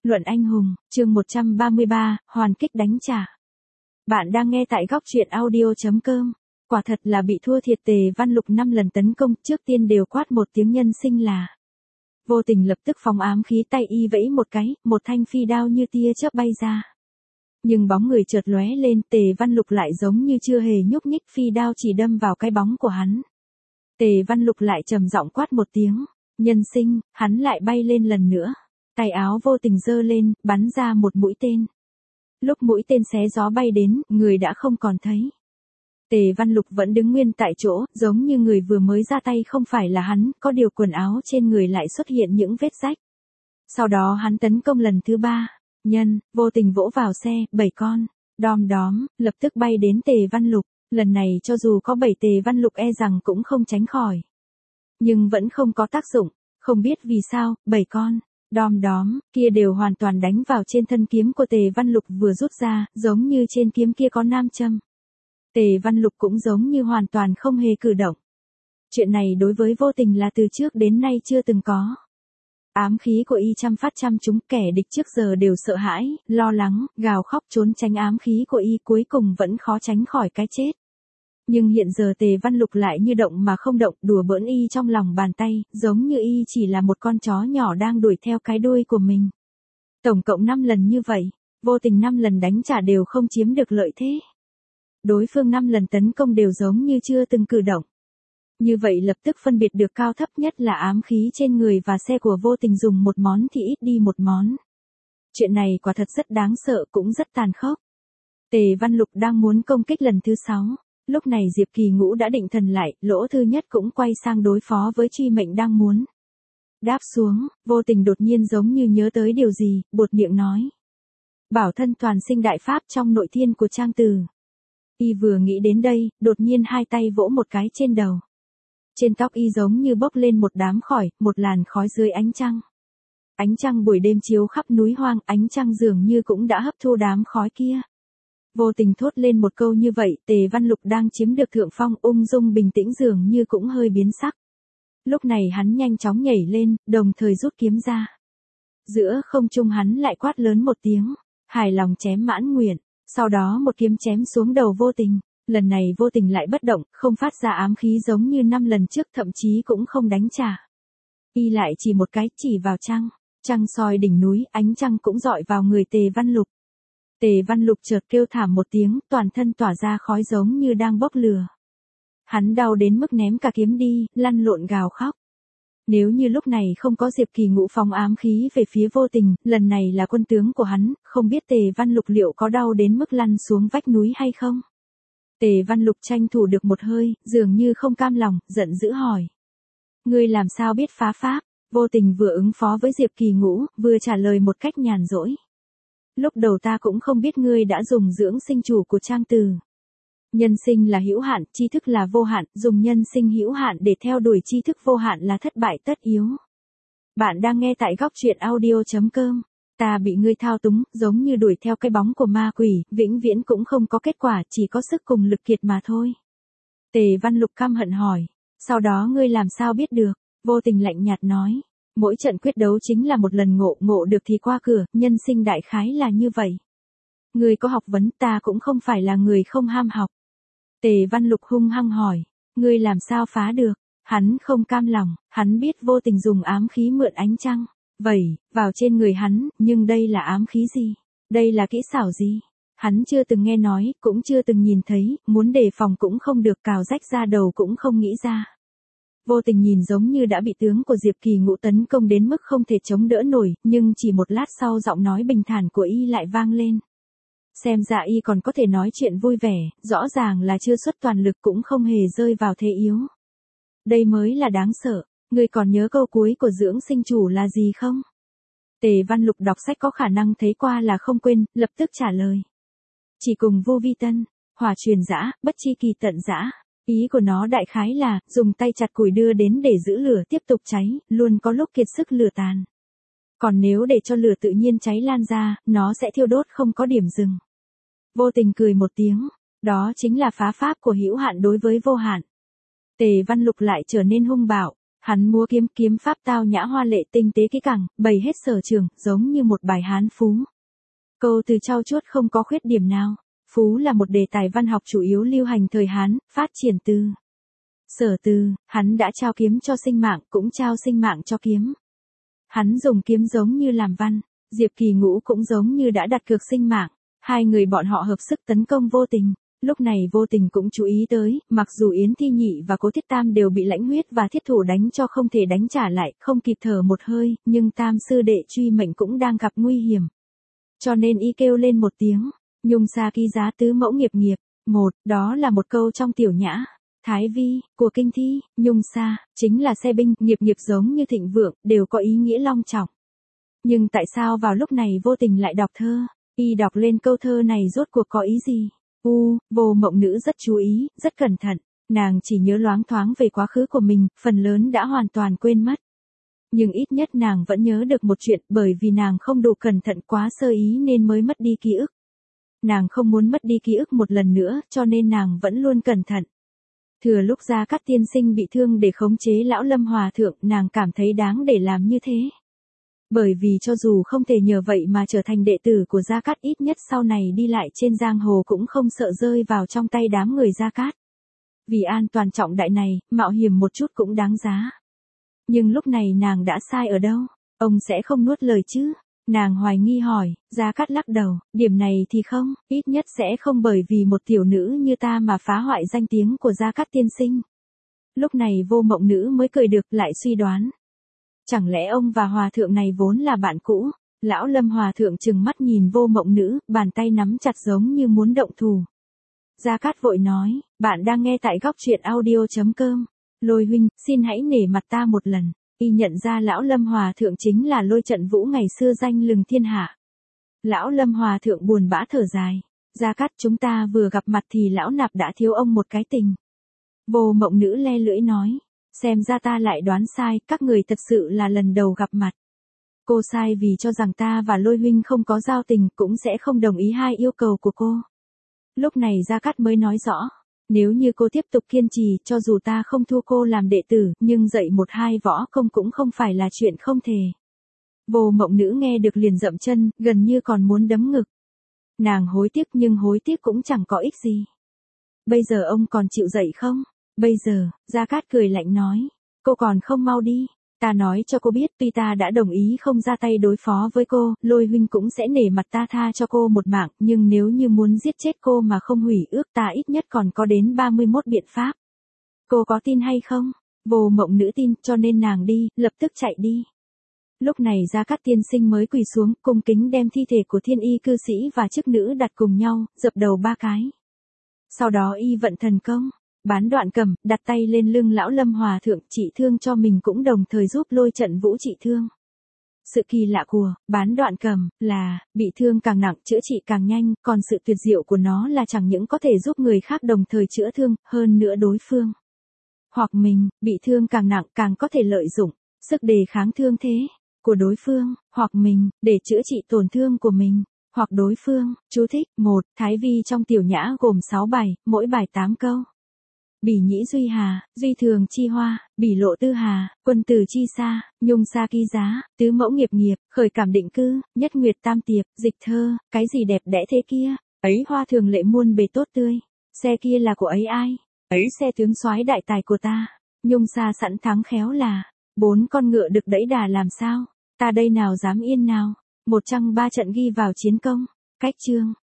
Luận anh hùng, chương 133, hoàn kích đánh trả. Bạn đang nghe tại góc truyện audio.com. Quả thật là bị thua thiệt. Tề Văn Lục 5 lần tấn công, trước tiên đều quát một tiếng nhân sinh là. Vô Tình lập tức phóng ám khí, tay y vẫy một cái, một thanh phi đao như tia chớp bay ra. Nhưng bóng người chợt lóe lên, Tề Văn Lục lại giống như chưa hề nhúc nhích, phi đao chỉ đâm vào cái bóng của hắn. Tề Văn Lục lại trầm giọng quát một tiếng, nhân sinh, hắn lại bay lên lần nữa. Tay áo Vô Tình giơ lên, bắn ra một mũi tên. Lúc mũi tên xé gió bay đến, người đã không còn thấy. Tề Văn Lục vẫn đứng nguyên tại chỗ, giống như người vừa mới ra tay không phải là hắn, có điều quần áo trên người lại xuất hiện những vết rách. Sau đó hắn tấn công lần thứ 3, Vô Tình vỗ vào xe, 7 con, đom đóm, lập tức bay đến Tề Văn Lục, lần này cho dù có 7 Tề Văn Lục e rằng cũng không tránh khỏi. Nhưng vẫn không có tác dụng, không biết vì sao, 7 con, đom đóm, kia đều hoàn toàn đánh vào trên thân kiếm của Tề Văn Lục vừa rút ra, giống như trên kiếm kia có nam châm. Tề Văn Lục cũng giống như hoàn toàn không hề cử động. Chuyện này đối với Vô Tình là từ trước đến nay chưa từng có. Ám khí của y trăm phát trăm trúng, kẻ địch trước giờ đều sợ hãi, lo lắng, gào khóc trốn tránh ám khí của y, cuối cùng vẫn khó tránh khỏi cái chết. Nhưng hiện giờ Tề Văn Lục lại như động mà không động, đùa bỡn y trong lòng bàn tay, giống như y chỉ là một con chó nhỏ đang đuổi theo cái đuôi của mình. Tổng cộng 5 lần như vậy, Vô Tình 5 lần đánh trả đều không chiếm được lợi thế. Đối phương 5 lần tấn công đều giống như chưa từng cử động. Như vậy lập tức phân biệt được cao thấp, nhất là ám khí trên người và xe của Vô Tình dùng một món thì ít đi một món. Chuyện này quả thật rất đáng sợ, cũng rất tàn khốc. Tề Văn Lục đang muốn công kích lần thứ 6. Lúc này Diệp Kỳ Ngũ đã định thần lại, lỗ thứ nhất cũng quay sang đối phó với Truy Mệnh đang muốn đáp xuống. Vô Tình đột nhiên giống như nhớ tới điều gì, buột miệng nói. Bảo thân toàn sinh đại pháp trong nội thiên của Trang Từ. Y vừa nghĩ đến đây, đột nhiên hai tay vỗ một cái trên đầu. Trên tóc y giống như bốc lên một đám khói, một làn khói dưới ánh trăng. Ánh trăng buổi đêm chiếu khắp núi hoang, ánh trăng dường như cũng đã hấp thu đám khói kia. Vô Tình thốt lên một câu như vậy, Tề Văn Lục đang chiếm được thượng phong, ung dung bình tĩnh dường như cũng hơi biến sắc. Lúc này hắn nhanh chóng nhảy lên, đồng thời rút kiếm ra. Giữa không trung hắn lại quát lớn một tiếng, hài lòng chém mãn nguyện, sau đó một kiếm chém xuống đầu Vô Tình. Lần này Vô Tình lại bất động, không phát ra ám khí giống như 5 lần trước, thậm chí cũng không đánh trả. Y lại chỉ một cái, chỉ vào trăng, trăng soi đỉnh núi, ánh trăng cũng dọi vào người Tề Văn Lục. Tề Văn Lục chợt kêu thảm một tiếng, toàn thân tỏa ra khói giống như đang bốc lửa. Hắn đau đến mức ném cả kiếm đi, lăn lộn gào khóc. Nếu như lúc này không có Diệp Kỳ Ngũ phóng ám khí về phía Vô Tình, lần này là quân tướng của hắn, không biết Tề Văn Lục liệu có đau đến mức lăn xuống vách núi hay không. Tề Văn Lục tranh thủ được một hơi, dường như không cam lòng, giận dữ hỏi. Ngươi làm sao biết phá pháp? Vô Tình vừa ứng phó với Diệp Kỳ Ngũ, vừa trả lời một cách nhàn rỗi. Lúc đầu ta cũng không biết ngươi đã dùng dưỡng sinh chủ của Trang Từ. Nhân sinh là hữu hạn, tri thức là vô hạn, dùng nhân sinh hữu hạn để theo đuổi tri thức vô hạn là thất bại tất yếu. Bạn đang nghe tại góc truyện audio.com. Ta bị ngươi thao túng, giống như đuổi theo cái bóng của ma quỷ, vĩnh viễn cũng không có kết quả, chỉ có sức cùng lực kiệt mà thôi. Tề Văn Lục căm hận hỏi. Sau đó ngươi làm sao biết được? Vô Tình lạnh nhạt nói. Mỗi trận quyết đấu chính là một lần ngộ được thì qua cửa, nhân sinh đại khái là như vậy. Ngươi có học vấn, ta cũng không phải là người không ham học. Tề Văn Lục hung hăng hỏi. Ngươi làm sao phá được? Hắn không cam lòng, hắn biết Vô Tình dùng ám khí mượn ánh trăng. Vậy, vào trên người hắn, nhưng đây là ám khí gì? Đây là kỹ xảo gì? Hắn chưa từng nghe nói, cũng chưa từng nhìn thấy, muốn đề phòng cũng không được, cào rách ra đầu cũng không nghĩ ra. Vô Tình nhìn giống như đã bị tướng của Diệp Kỳ Ngũ tấn công đến mức không thể chống đỡ nổi, nhưng chỉ một lát sau giọng nói bình thản của y lại vang lên. Xem ra y còn có thể nói chuyện vui vẻ, rõ ràng là chưa xuất toàn lực cũng không hề rơi vào thế yếu. Đây mới là đáng sợ. Ngươi còn nhớ câu cuối của dưỡng sinh chủ là gì không? Tề Văn Lục đọc sách có khả năng thấy qua là không quên, lập tức trả lời. Chỉ cùng vô vi tân, hỏa truyền dã, bất chi kỳ tận dã. Ý của nó đại khái là, dùng tay chặt củi đưa đến để giữ lửa tiếp tục cháy, luôn có lúc kiệt sức lửa tàn. Còn nếu để cho lửa tự nhiên cháy lan ra, nó sẽ thiêu đốt không có điểm dừng. Vô Tình cười một tiếng, đó chính là phá pháp của hữu hạn đối với vô hạn. Tề Văn Lục lại trở nên hung bạo. Hắn múa kiếm, kiếm pháp tao nhã hoa lệ tinh tế kỹ càng, bày hết sở trường, giống như một bài hán phú. Câu từ trau chuốt không có khuyết điểm nào. Phú là một đề tài văn học chủ yếu lưu hành thời Hán, phát triển từ Sở Từ. Hắn đã trao kiếm cho sinh mạng, cũng trao sinh mạng cho kiếm. Hắn dùng kiếm giống như làm văn, Diệp Kỳ Ngũ cũng giống như đã đặt cược sinh mạng. Hai người bọn họ hợp sức tấn công Vô Tình. Lúc này Vô Tình cũng chú ý tới, mặc dù Yến Thi Nhị và Cố Thiết Tam đều bị Lãnh Huyết và Thiết Thủ đánh cho không thể đánh trả lại, không kịp thở một hơi, nhưng Tam sư đệ truy mệnh cũng đang gặp nguy hiểm. Cho nên y kêu lên một tiếng, nhung sa ký giá tứ mẫu nghiệp nghiệp. Đó là một câu trong Tiểu Nhã, Thái Vi, của kinh thi. Nhung sa, chính là xe binh, nghiệp nghiệp giống như thịnh vượng, đều có ý nghĩa long trọng. Nhưng tại sao vào lúc này Vô Tình lại đọc thơ? Y đọc lên câu thơ này rốt cuộc có ý gì? Vô Mộng Nữ rất chú ý, rất cẩn thận. Nàng chỉ nhớ loáng thoáng về quá khứ của mình, phần lớn đã hoàn toàn quên mất. Nhưng ít nhất nàng vẫn nhớ được một chuyện, bởi vì nàng không đủ cẩn thận, quá sơ ý nên mới mất đi ký ức. Nàng không muốn mất đi ký ức một lần nữa, cho nên nàng vẫn luôn cẩn thận. Thừa lúc Gia Cát tiên sinh bị thương để khống chế lão Lâm Hòa thượng, nàng cảm thấy đáng để làm như thế. Bởi vì cho dù không thể nhờ vậy mà trở thành đệ tử của Gia Cát, ít nhất sau này đi lại trên giang hồ cũng không sợ rơi vào trong tay đám người Gia Cát. Vì an toàn trọng đại này, mạo hiểm một chút cũng đáng giá. Nhưng lúc này nàng đã sai ở đâu? Ông sẽ không nuốt lời chứ? Nàng hoài nghi hỏi. Gia Cát lắc đầu, điểm này thì không, ít nhất sẽ không bởi vì một tiểu nữ như ta mà phá hoại danh tiếng của Gia Cát tiên sinh. Lúc này Vô Mộng Nữ mới cười được, lại suy đoán. Chẳng lẽ ông và hòa thượng này vốn là bạn cũ? Lão Lâm Hòa thượng trừng mắt nhìn Vô Mộng Nữ, bàn tay nắm chặt giống như muốn động thủ. Gia Cát vội nói, bạn đang nghe tại góc truyện audio.com. Lôi huynh, xin hãy nể mặt ta một lần. Y nhận ra lão Lâm Hòa thượng chính là Lôi Trận Vũ ngày xưa danh lừng thiên hạ. Lão Lâm Hòa thượng buồn bã thở dài. Gia Cát, chúng ta vừa gặp mặt thì lão nạp đã thiếu ông một cái tình. Vô Mộng Nữ le lưỡi nói. Xem ra ta lại đoán sai, các người thật sự là lần đầu gặp mặt. Cô sai vì cho rằng ta và Lôi huynh không có giao tình, cũng sẽ không đồng ý hai yêu cầu của cô. Lúc này Gia Cát mới nói rõ. Nếu như cô tiếp tục kiên trì, cho dù ta không thu cô làm đệ tử, nhưng dạy một hai võ công cũng không phải là chuyện không thể. Vô Mộng Nữ nghe được liền dậm chân, gần như còn muốn đấm ngực. Nàng hối tiếc, nhưng hối tiếc cũng chẳng có ích gì. Bây giờ ông còn chịu dạy không? Bây giờ, Gia Cát cười lạnh nói. Cô còn không mau đi. Ta nói cho cô biết, tuy ta đã đồng ý không ra tay đối phó với cô, Lôi huynh cũng sẽ nể mặt ta tha cho cô một mạng, nhưng nếu như muốn giết chết cô mà không hủy ước, ta ít nhất còn có đến 31 biện pháp. Cô có tin hay không? Vô Mộng Nữ tin, cho nên nàng đi, lập tức chạy đi. Lúc này Gia Cát tiên sinh mới quỳ xuống, cung kính đem thi thể của thiên y cư sĩ và chức nữ đặt cùng nhau, dập đầu 3 cái. Sau đó y vận thần công. Bán Đoạn Cầm, đặt tay lên lưng lão Lâm Hòa thượng, trị thương cho mình cũng đồng thời giúp Lôi Trận Vũ trị thương. Sự kỳ lạ của Bán Đoạn Cầm là, bị thương càng nặng, chữa trị càng nhanh, còn sự tuyệt diệu của nó là chẳng những có thể giúp người khác đồng thời chữa thương, hơn nữa đối phương. Hoặc mình, bị thương càng nặng càng có thể lợi dụng, sức đề kháng thương thế của đối phương, hoặc mình, để chữa trị tổn thương của mình, hoặc đối phương. Chú thích, 1, Thái Vi trong Tiểu Nhã gồm 6 bài, mỗi bài 8 câu. Bỉ nhĩ duy hà, duy thường chi hoa, bỉ lộ tư hà, quân tử chi xa, nhung sa ký giá, tứ mẫu nghiệp nghiệp, khởi cảm định cư, nhất nguyệt tam tiệp, dịch thơ, cái gì đẹp đẽ thế kia, ấy hoa thường lệ muôn bề tốt tươi, xe kia là của ấy ai, ấy xe tướng soái đại tài của ta, nhung sa sẵn thắng khéo là, 4 con ngựa được đẫy đà làm sao, ta đây nào dám yên nào, 103 trận ghi vào chiến công, cách chương.